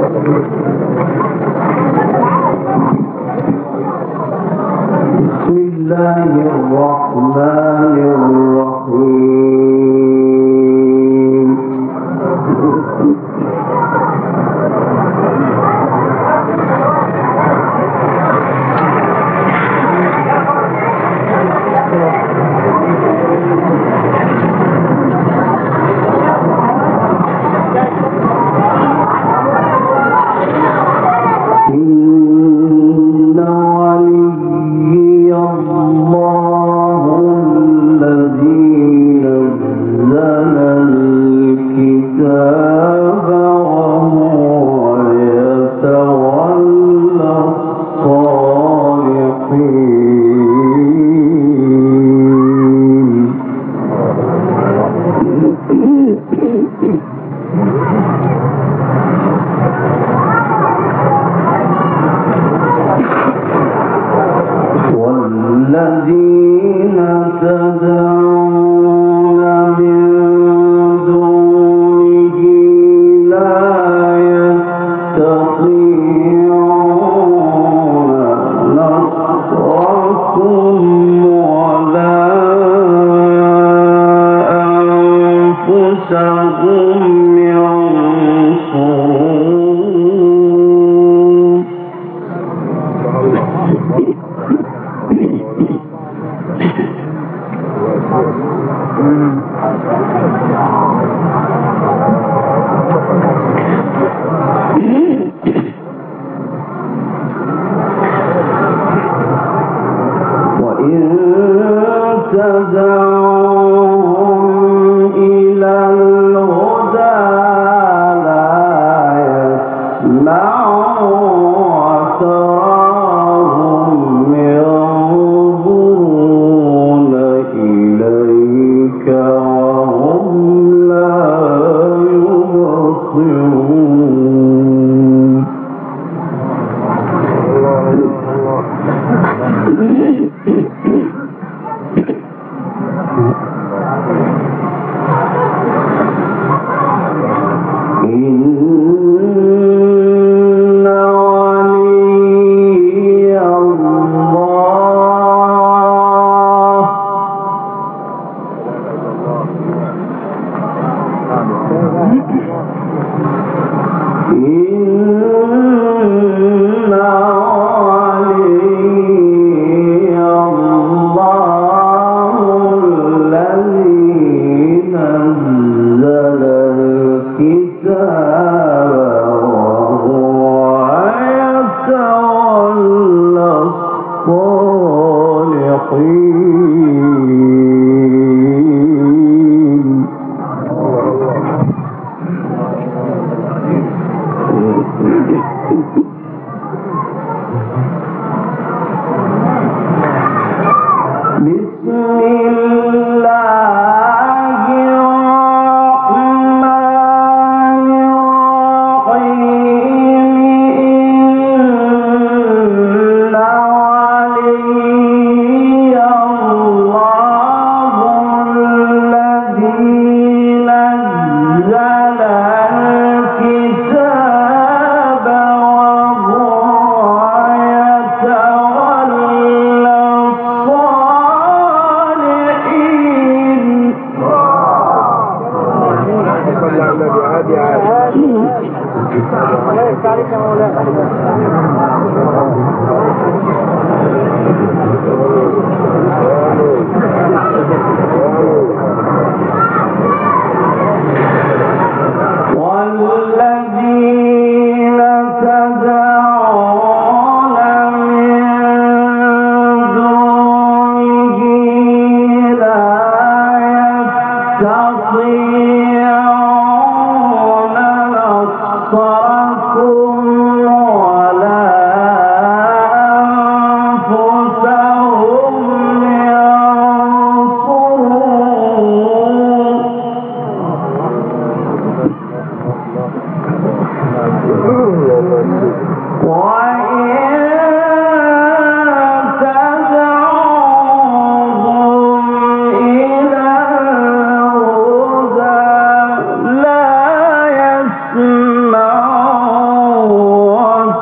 يسمعون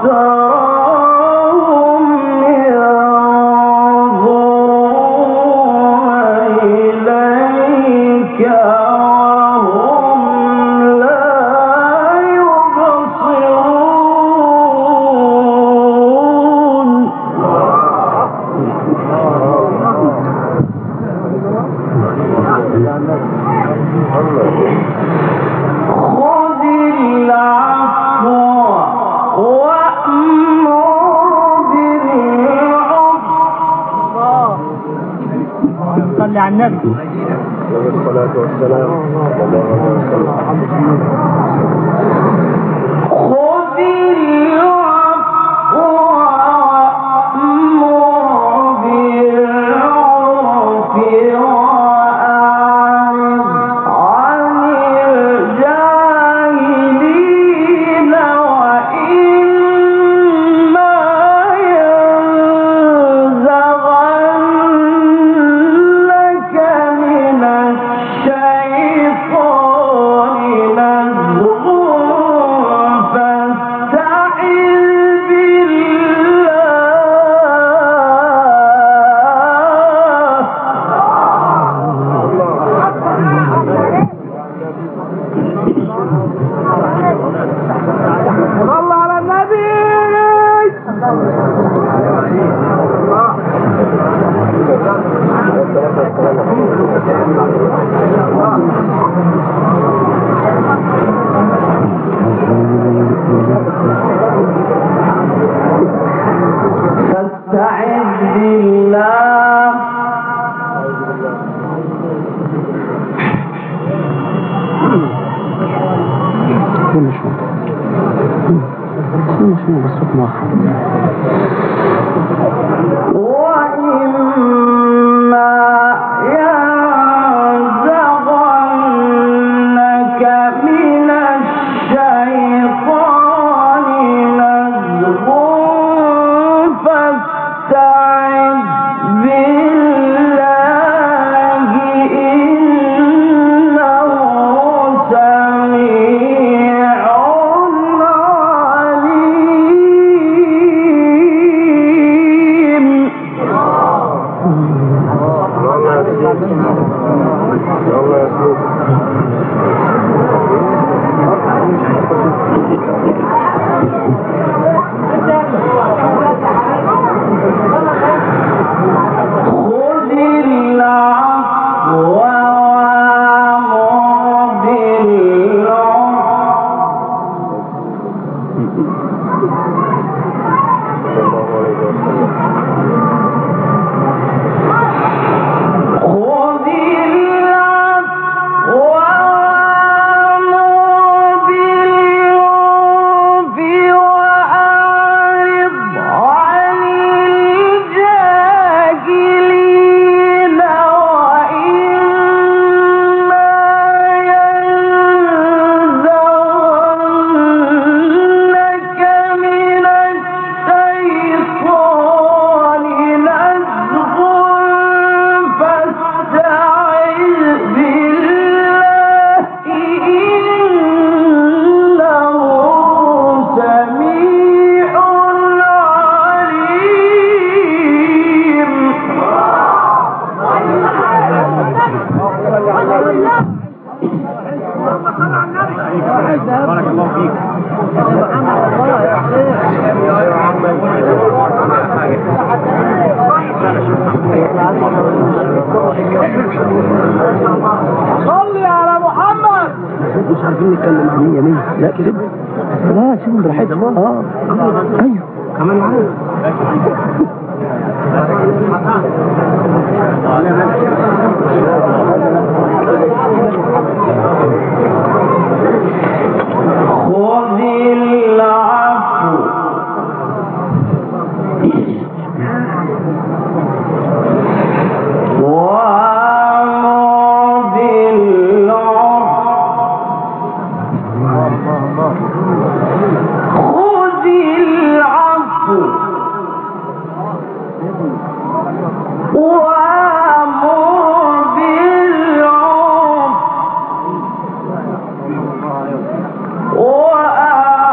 صلي على النبي الصلاة والسلام الله عليه وسلم. خذ العفو وأمر بالعرف وأعرض عن الجاهلين وإما ينزغنك من الشيطان نزغ فاستعذ صلى على النبي. فاستعذ بالله وإما ينزغنك من الشيطان نزغ فاستعذ بالله إنه سميع عليم. خذ العفو وأمر بالعرف خذ العفو وأمر بالعرف وأعرض عن الجاهلين وإما ينزغنك من الشيطان نزغ فاستعذ بالله إنه سميع عليم. بارك الله فيك. صلي على محمد. مش عارفين نتكلم عن مية لا كده لا سيبهم براحتهم. ايوه كمان معايا. خذ العفو وأمر بالعرف خذ العفو وأمر بالعرف وأعرض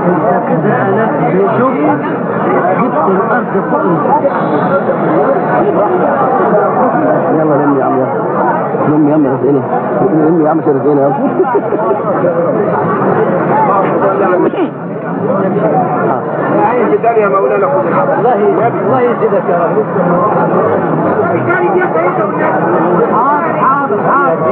كده انا نشوف جبت الارض فوق. يلا لم يا عم، لم يا عم رزقنا، لم يا عم رزقنا يلا. عايز الدار يا مولانا خذ الحق. الله يزيدك يا رب. حاضر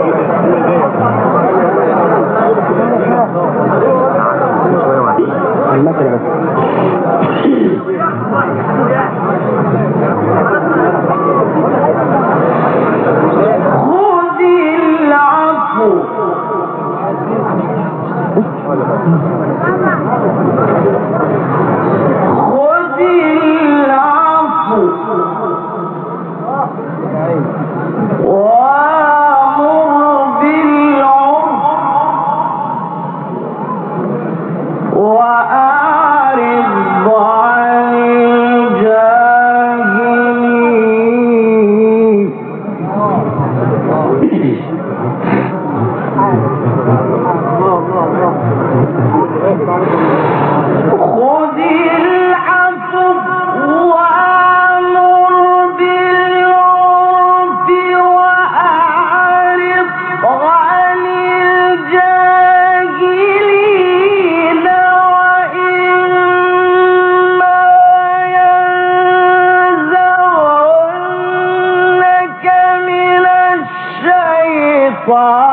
المكنة بس. خذ العفو خذ العفو وامر بالعرف وأعرض عن الجاهلين. خذ العفو وأمر بالعرف وأعرض عن الجاهلين وإما ينزغنك من الشيطان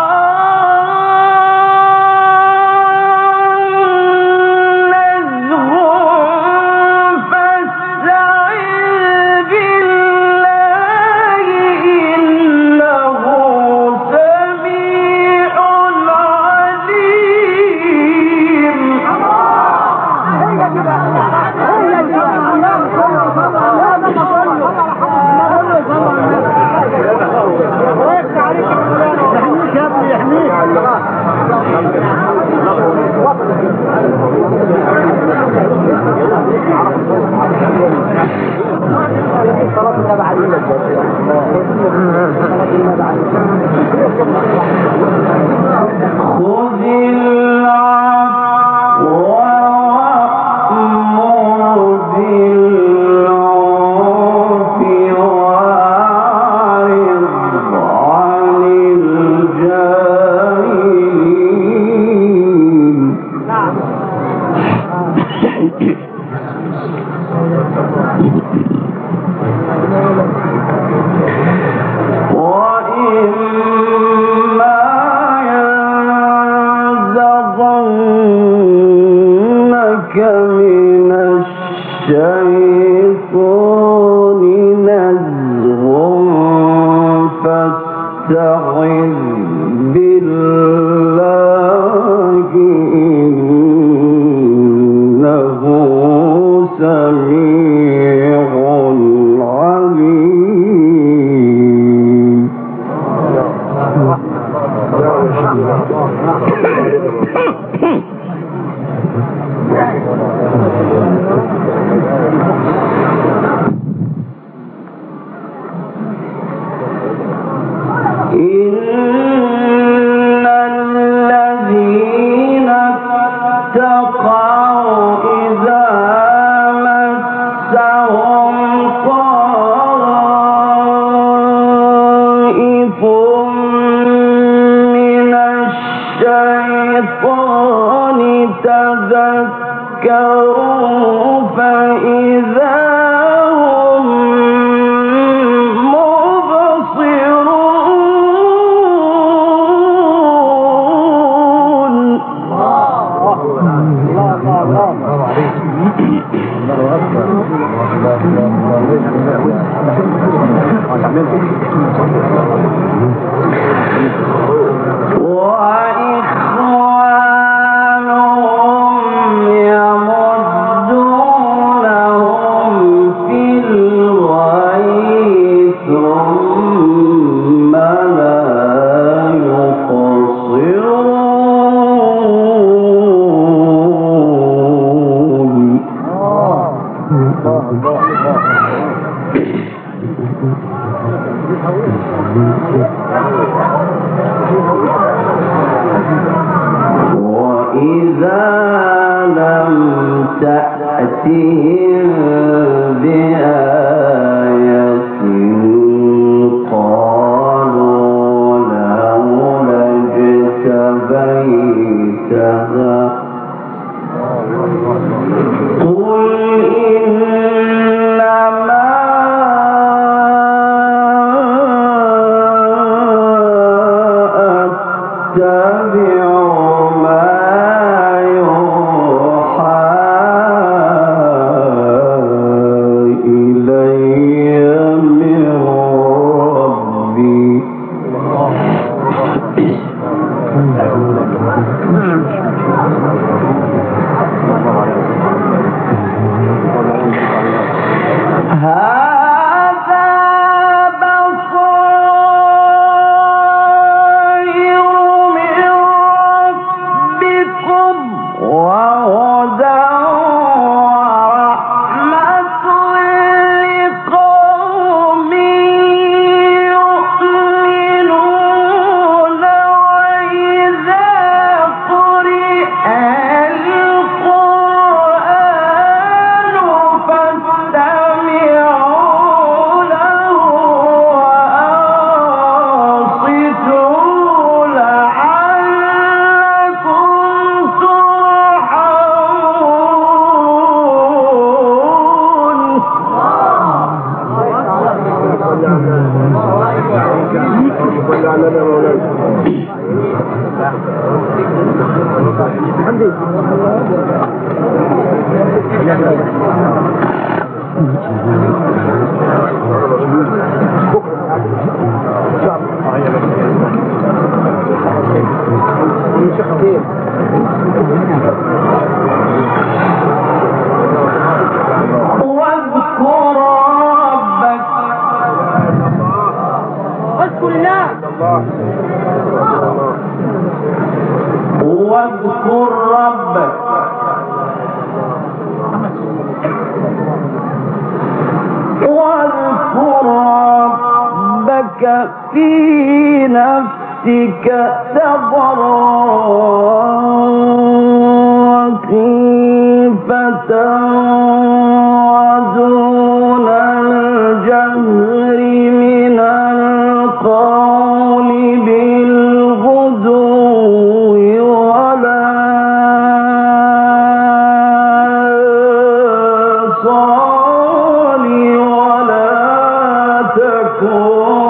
خذ العفو وأمر بالعرف وأعرض عن الجاهلين. وإما ينزغنك من الشيطان نزغ فاستعذ بالله إنه سميع عليم. إن الذين اتقوا إذا مسهم طائف من الشيطان تذكروا فإذا هم مبصرون. وإخوانهم يمدونهم في نفسك خيفة ودون الجهر من القول بالغدو ولا صال ولا تكن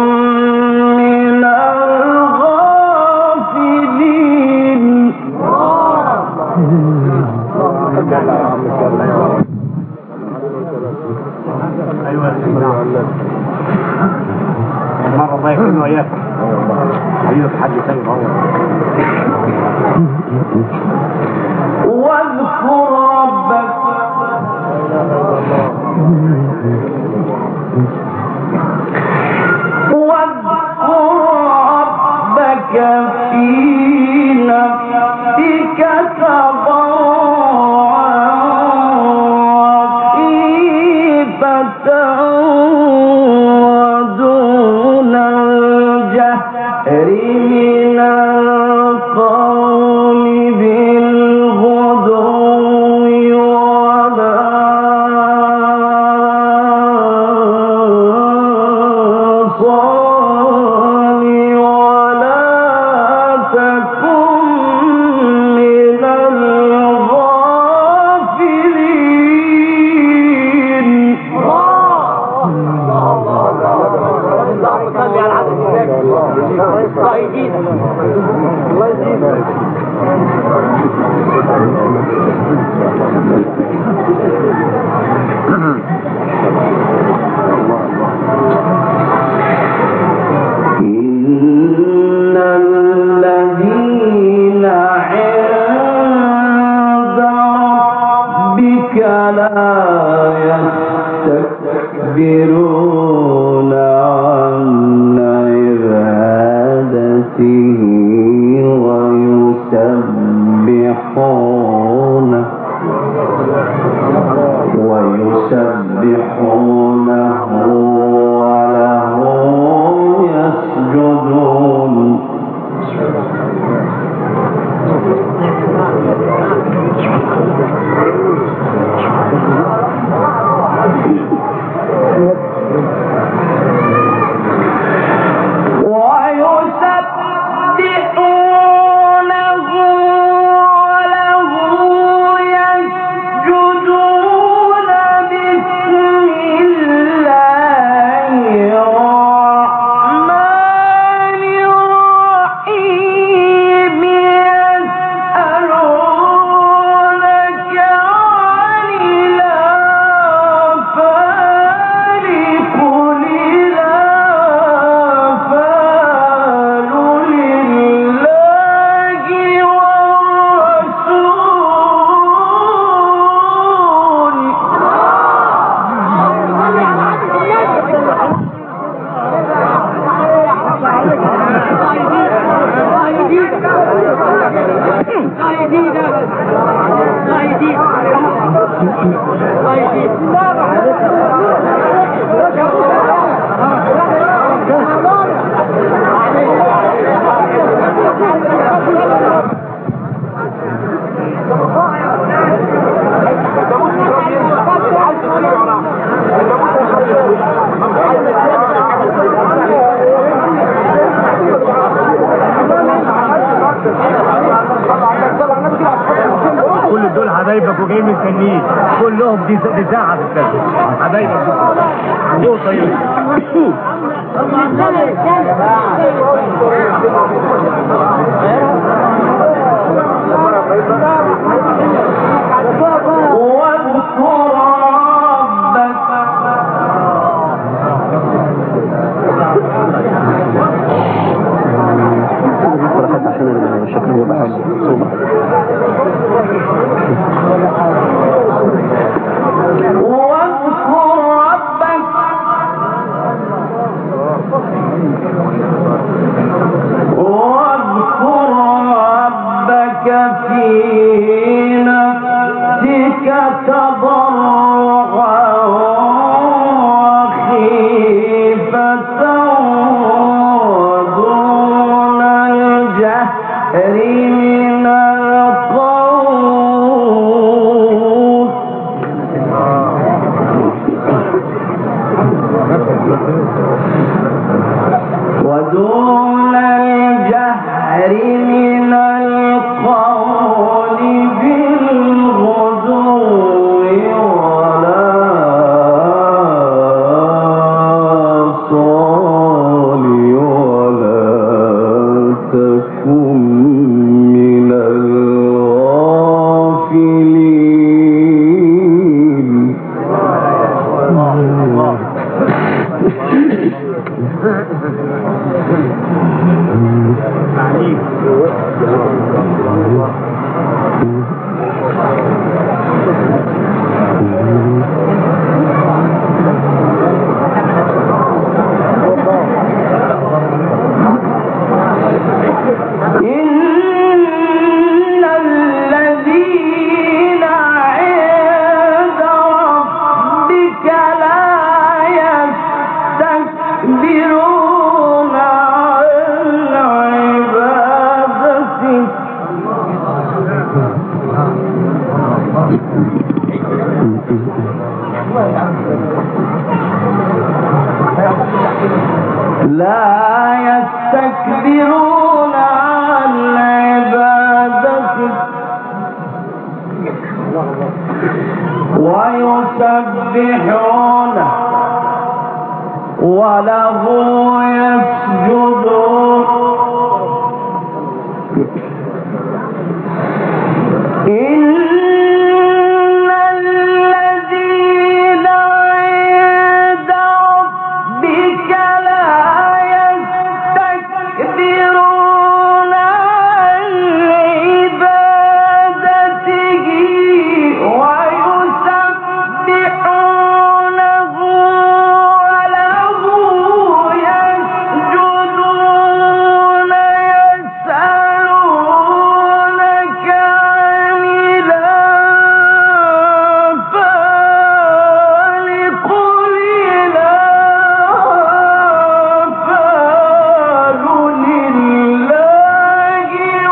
مرة الله يكون وياك حبيبك حد ثاني واذكر ربك في نفسك خيفة ودون الجهر من القول بالغدو ولا صال ولا تكن من الغافلين. إن الذين عند ربك لا يستكبرون عن عبادته ويسبحونه وله يسجدون. كل دول حبايبك وجاي مستنيين كلهم دي ساعة في السنة حبايبك دول طيب عشان الشكل يبقى حلو صوبة واذكر ربك في نفسك تضرعا وخيفة ودون الجهر من القول ودون الجهر من القول بالغدو ولا صال ولا تكن من الغافلين إن الذين عند ربك لا يستكبرون عن عبادته لا يستكبرون عن عبادته ويسبحونه وله يسجدون إن الذين عند ربك لا يستكبرون عن عبادته ويسبحونه وله يسجدون يسألونك عن الأنفال قل الأنفال لله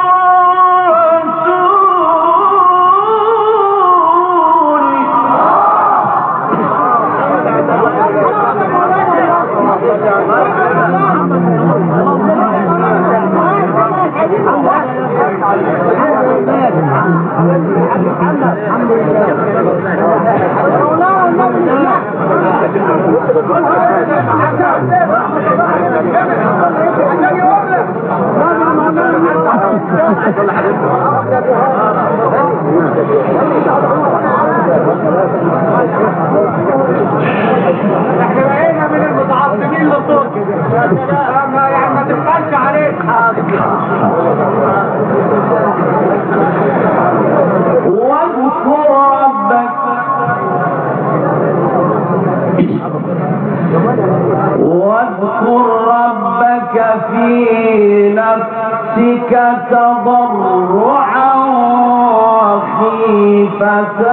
احنا بقينا من المتعصبين للصوت يعني ما تبقاش عليك واذكر ربك في نفسك نفسك تضرعا وخيفة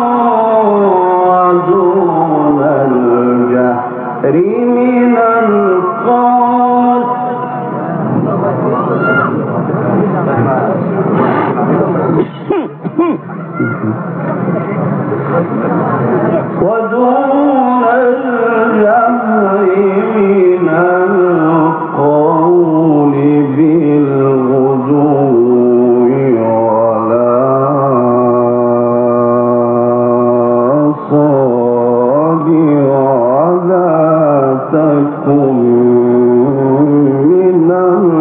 ودون الجهر من القول ودون الجهر من القول بالغدو ولا صاب ولا تكن من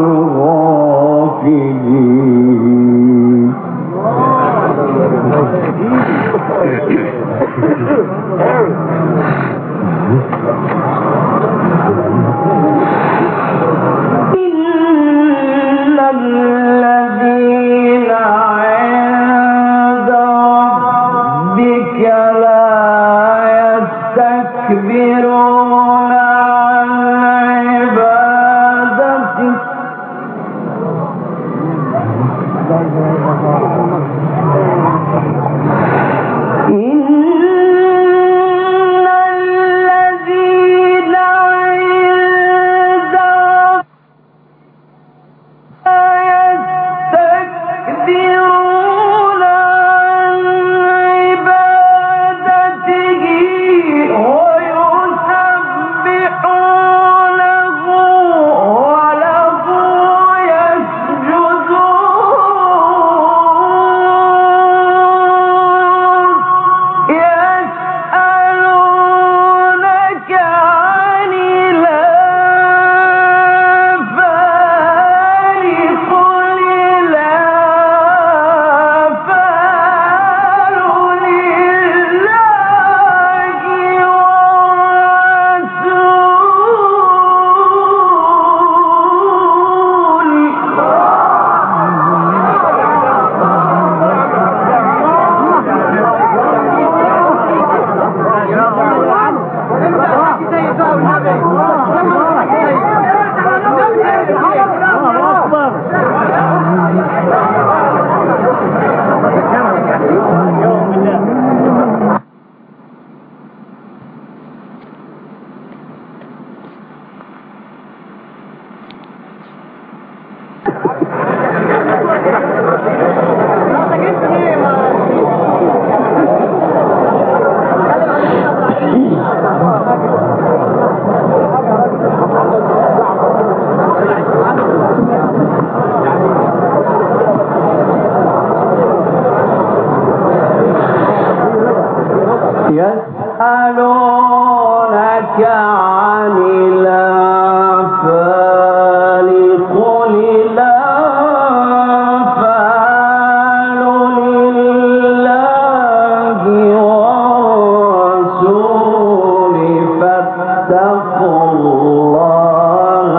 الغافلين إن الذين عند ربك لا يستكبرون عن عبادته يسألونك عن الأنفال قل الأنفال لله والرسول فاتقوا الله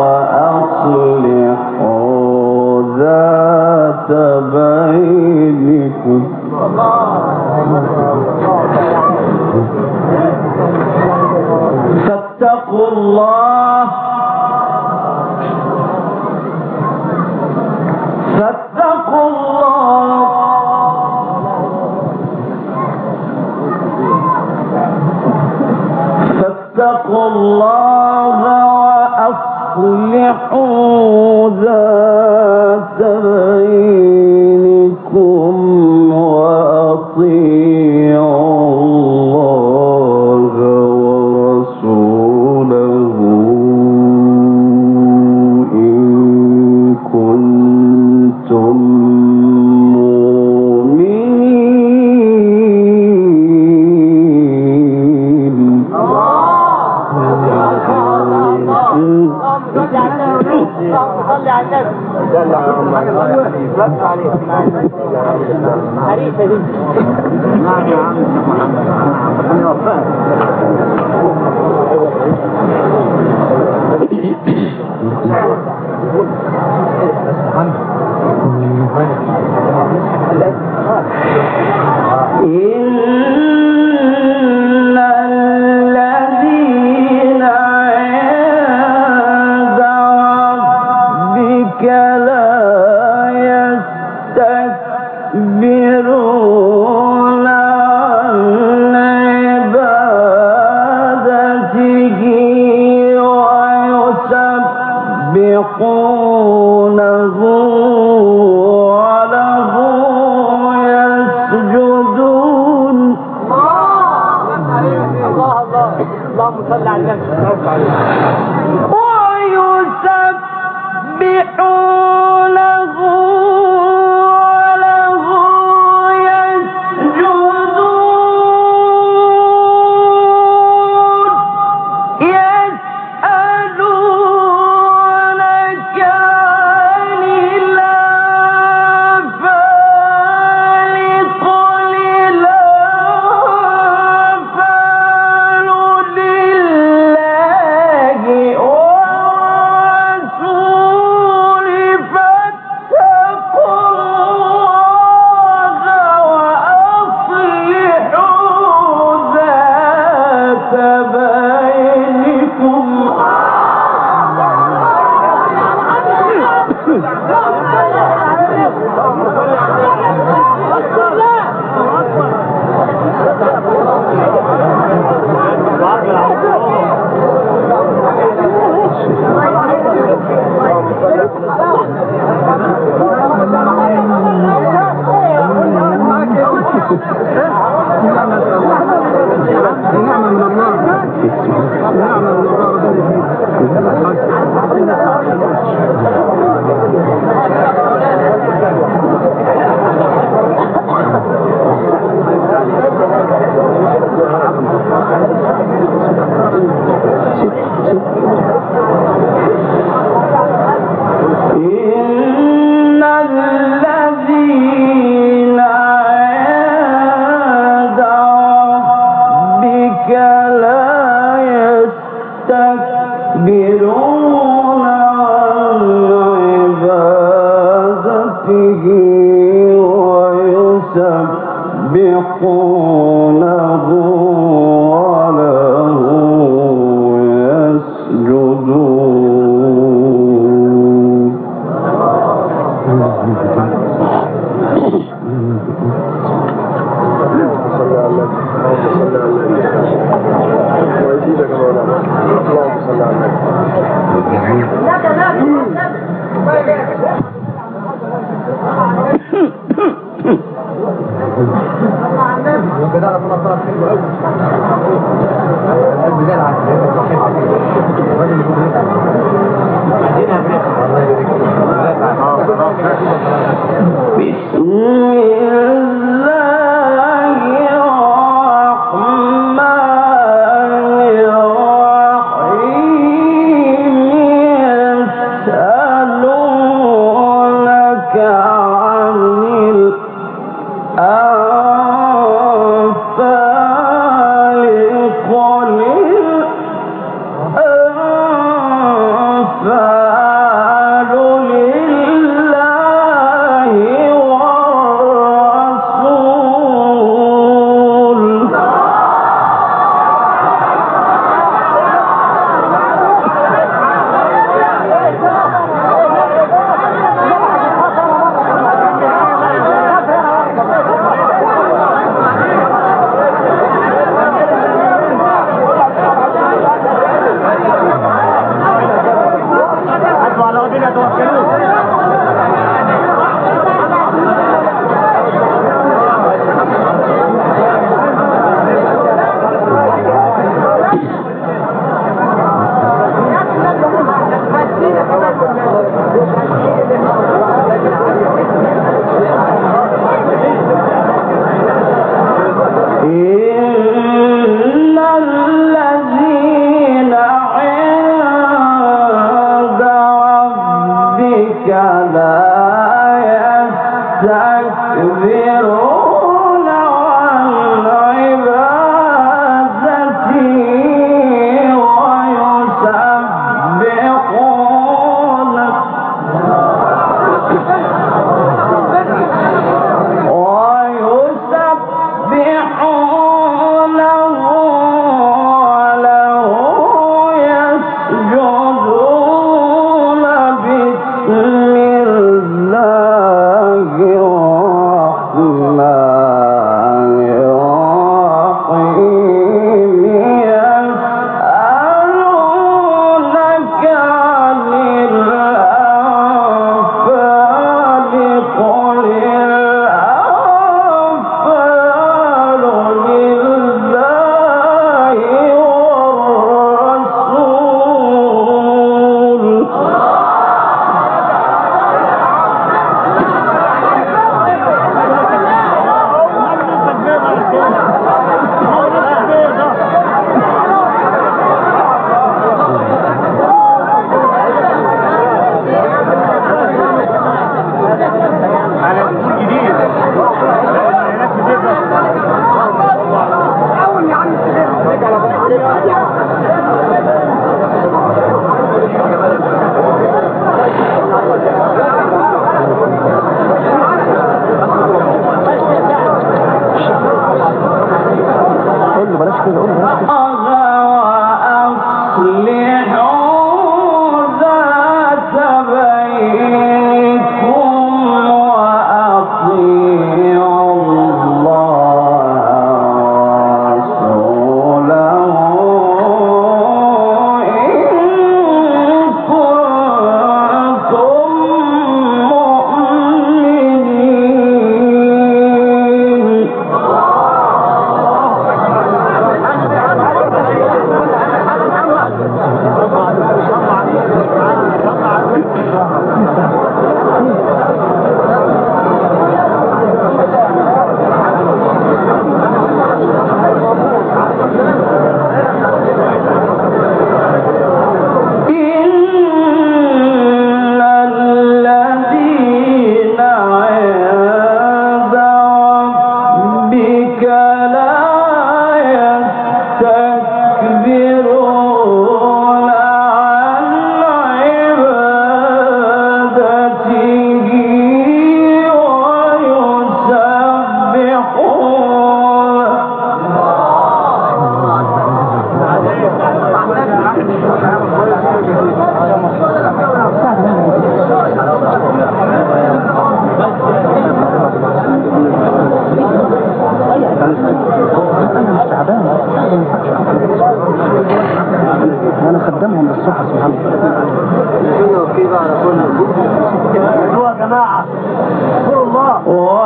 وأصلحوا ذات بينكم فاتقوا الله فاتقوا الله فاتقوا الله وأصلحوا ذات بينكم وأطيعوا الله ورسوله إن كنتم مؤمنين. صلي على النبي. حريصة دي. نعم يا عم محمد يوفقك. إن الذين عند ربك لا يستكبرون عن عبادته ويسبحونه وله يسجدون. اللهم صل على النبي. ويسبحونه وله يسجدون يسألونك عن الأنفال قل الأنفال لله والرسول فاتقوا الله وأصلحوا ذات بينكم. إن الذين عند ربك لا يستكبرون عن عبادته ويسبحونه وله يسجدون. بسم الله الرحمن الرحيم يسألونك عن الأنفال قل الأنفال لله والرسول. على ربنا توكلوا. إن الذين عند ربك لا يستكبرون عن عبادته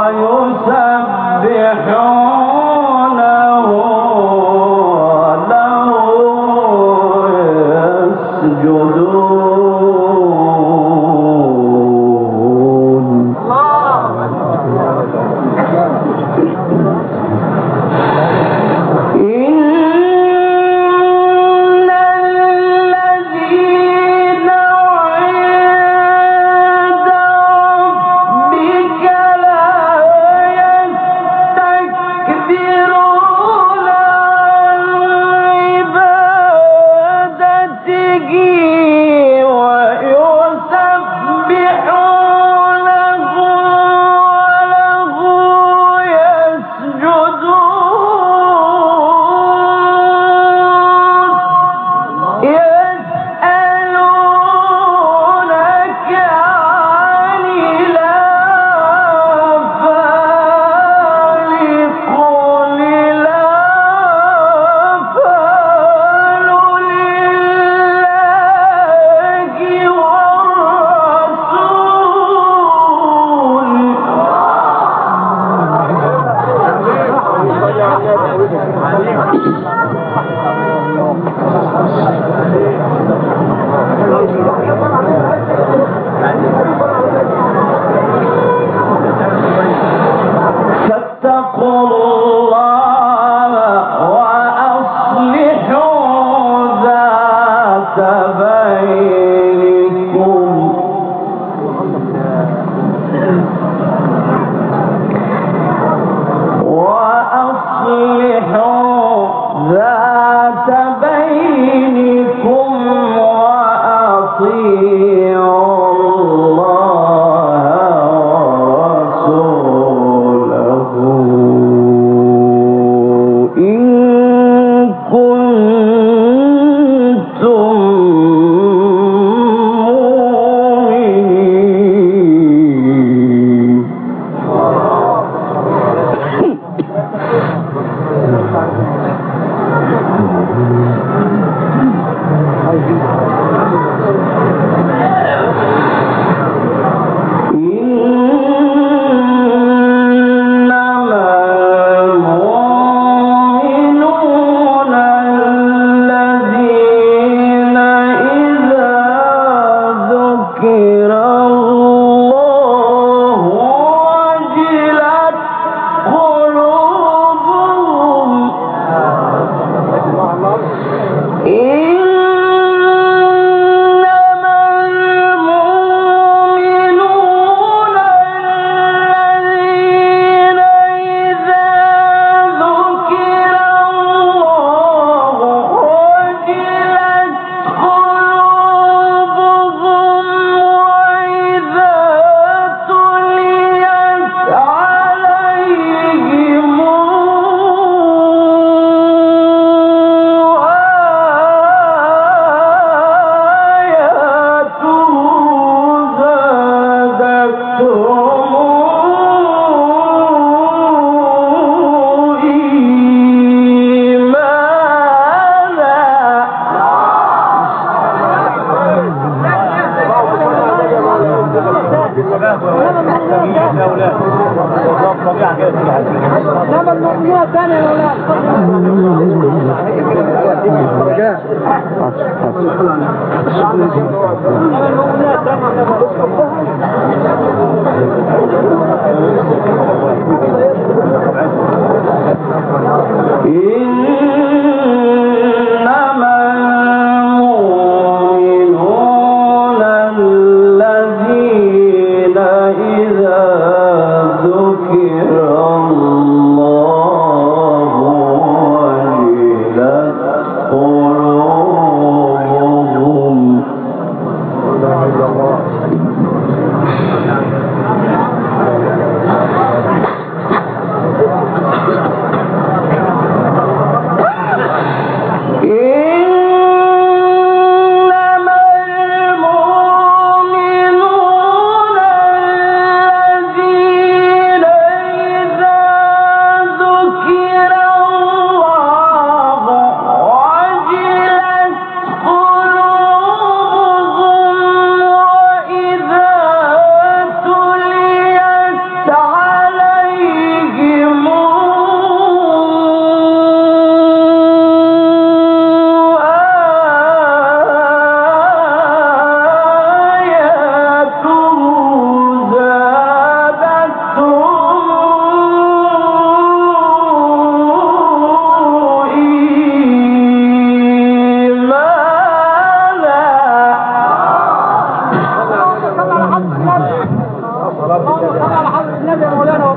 انما المؤمنين ثاني يا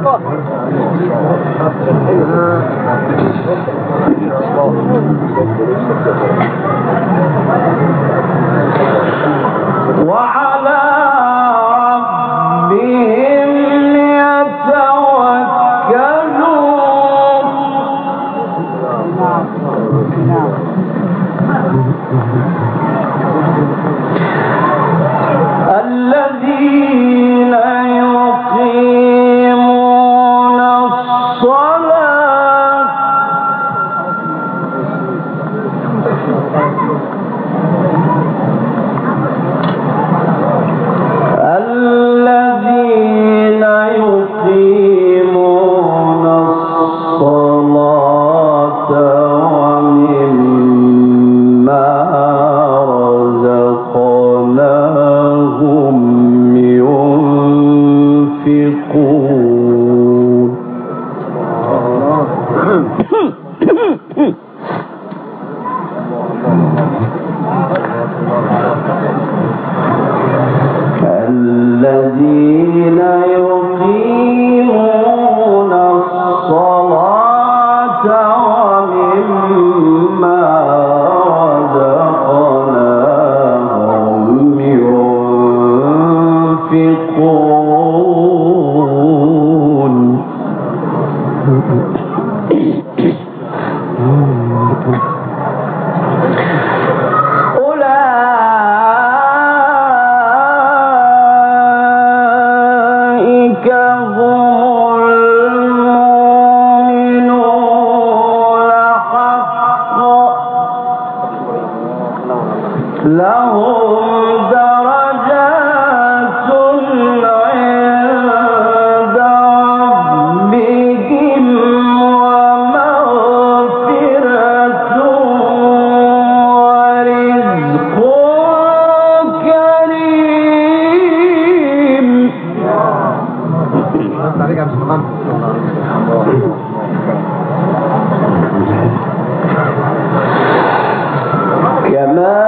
وعلى ربهم يتوكلون الذين يقيمون الصلاة الذين يقيمون الصلاة ومما رزقناهم ينفقون الذين يقيمون الصلاة ومما رزقناهم ينفقون أولئك هم المؤمنون حقا لهم درجات عند ربهم ومغفرة ورزق كريم كما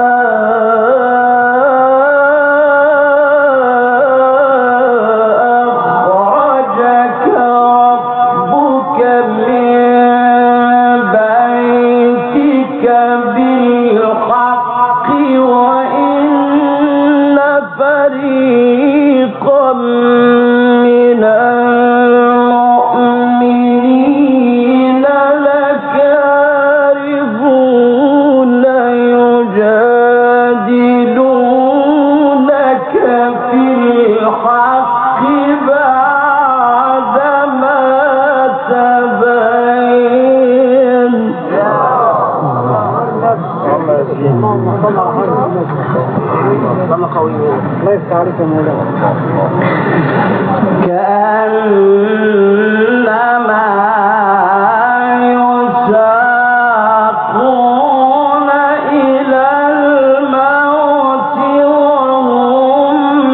أخرجك ربك من بيتك بالحق وإن فريقا من المؤمنين لكارهون يجادلونك في الحق بعدما تبين كأنما يساقون إلى الموت وهم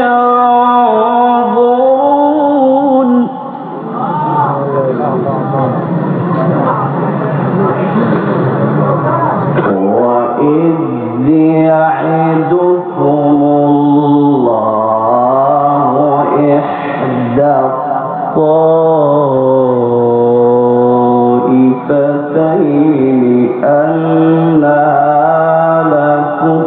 ينظرون وإذ يعدكم الله إحدى الطائفتين أنها لكم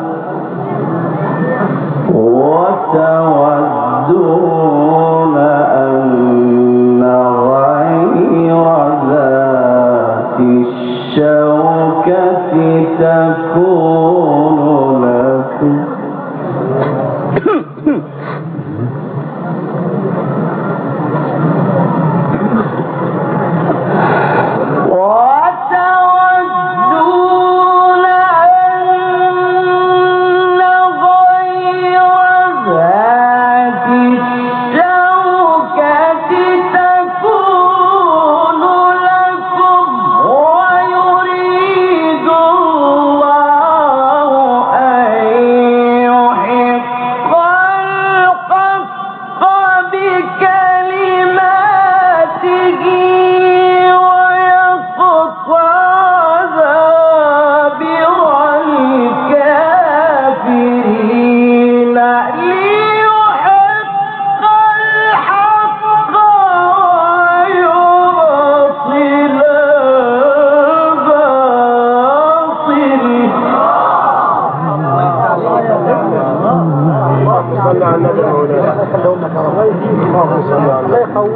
وتودون أن غير ذات الشوكة تكون لكم وتودون أن غير ذات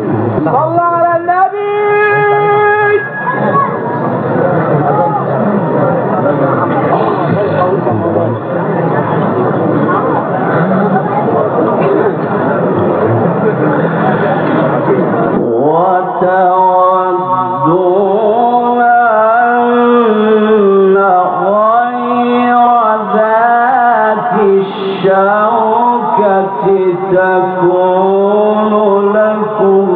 صلى على النبي. وتودون أن غير ذات الشوكة تكون لكم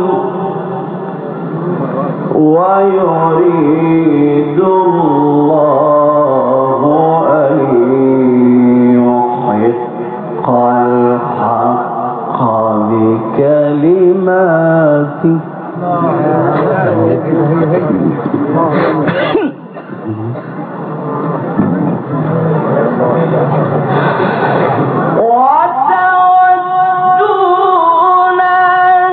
ويريد الله أن يحق الحق بكلماته وتودون أن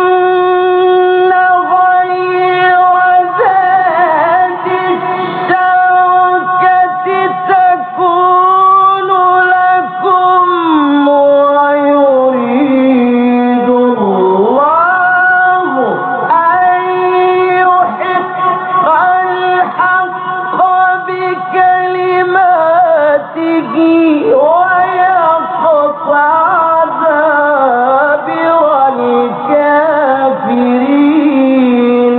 غير ذات الشوكة تكون لكم ويريد الله أن يحق الحق بكلماته ويقطع دابر الكافرين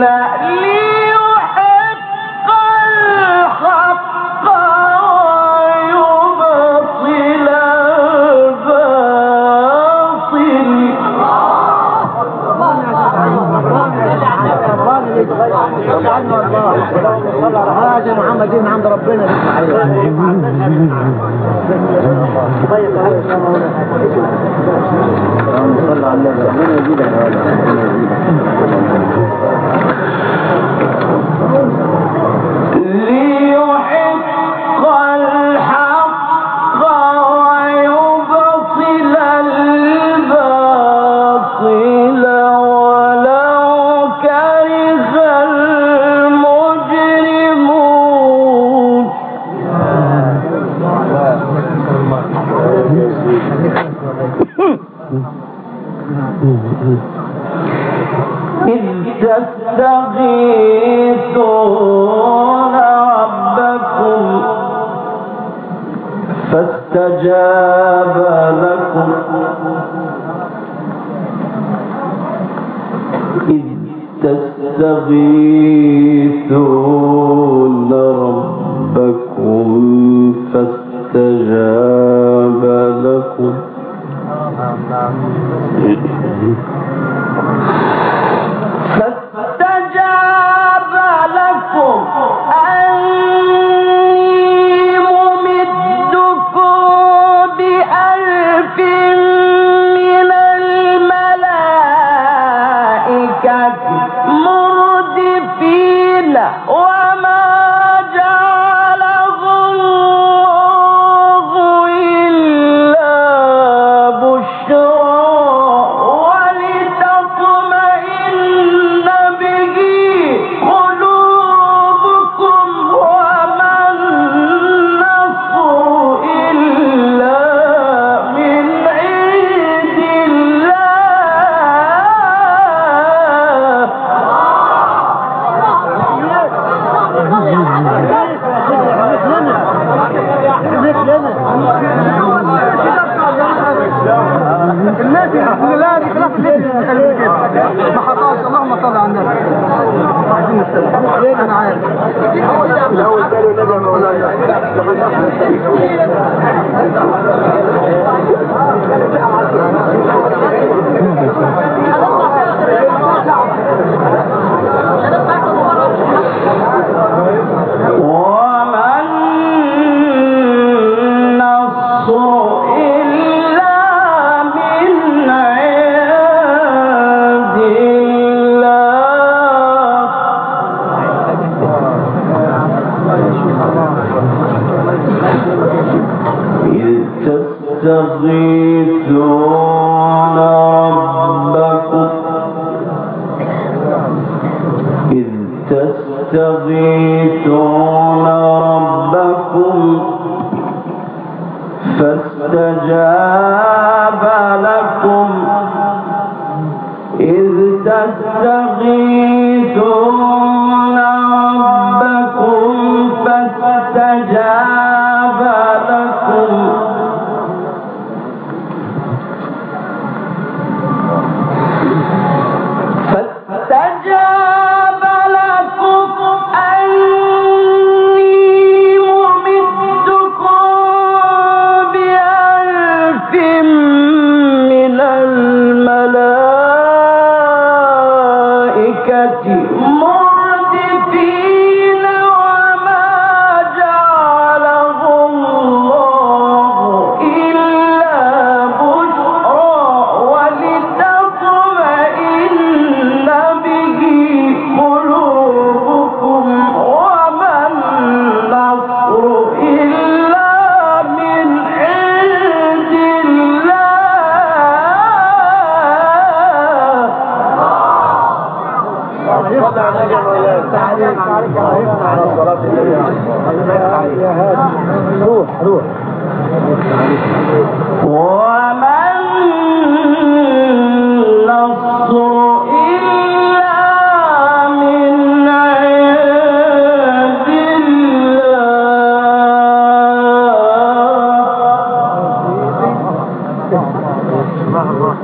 ليحق الحق ويبطل الباطل. هذا محمد دين عند ربنا صلى على النبي ربنا يزيدك ليحق الحق ويبطل الباطل ولو كره المجرمون. إذ تستغيثون ربكم فاستجاب لكم إذ تستغيثون ربكم فاستجاب لكم فاستجاب لكم أني ممدكم بألف من الملائكة مردفين وما جعله الله إلا بشرى ولتطمئن به قلوبكم وما النصر إلا من عند الناس بسم الله بخلاف ما حصلش. اللهم صل على النبي. عايزين نستلم انا عارف الاول تاني النبي يا مولانا. تستغيثون ربكم إذ تستغيثون ربكم فاستجاب لكم إذ تستغيثون ربكم فاستجاب لكم أني ممدكم ب1000 من الملائكة مردفين وما جعله الله إلا بشرى ولتطمئن به قلوبكم وما النصر إلا من عند روح وما النصر إلا من عند الله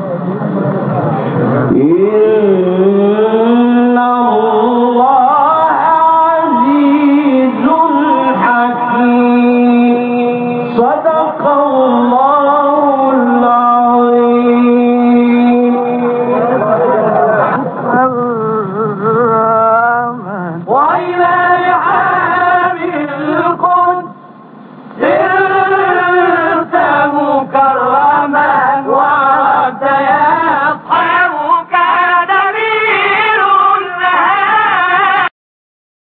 إن الله عزيز حكيم صدق الله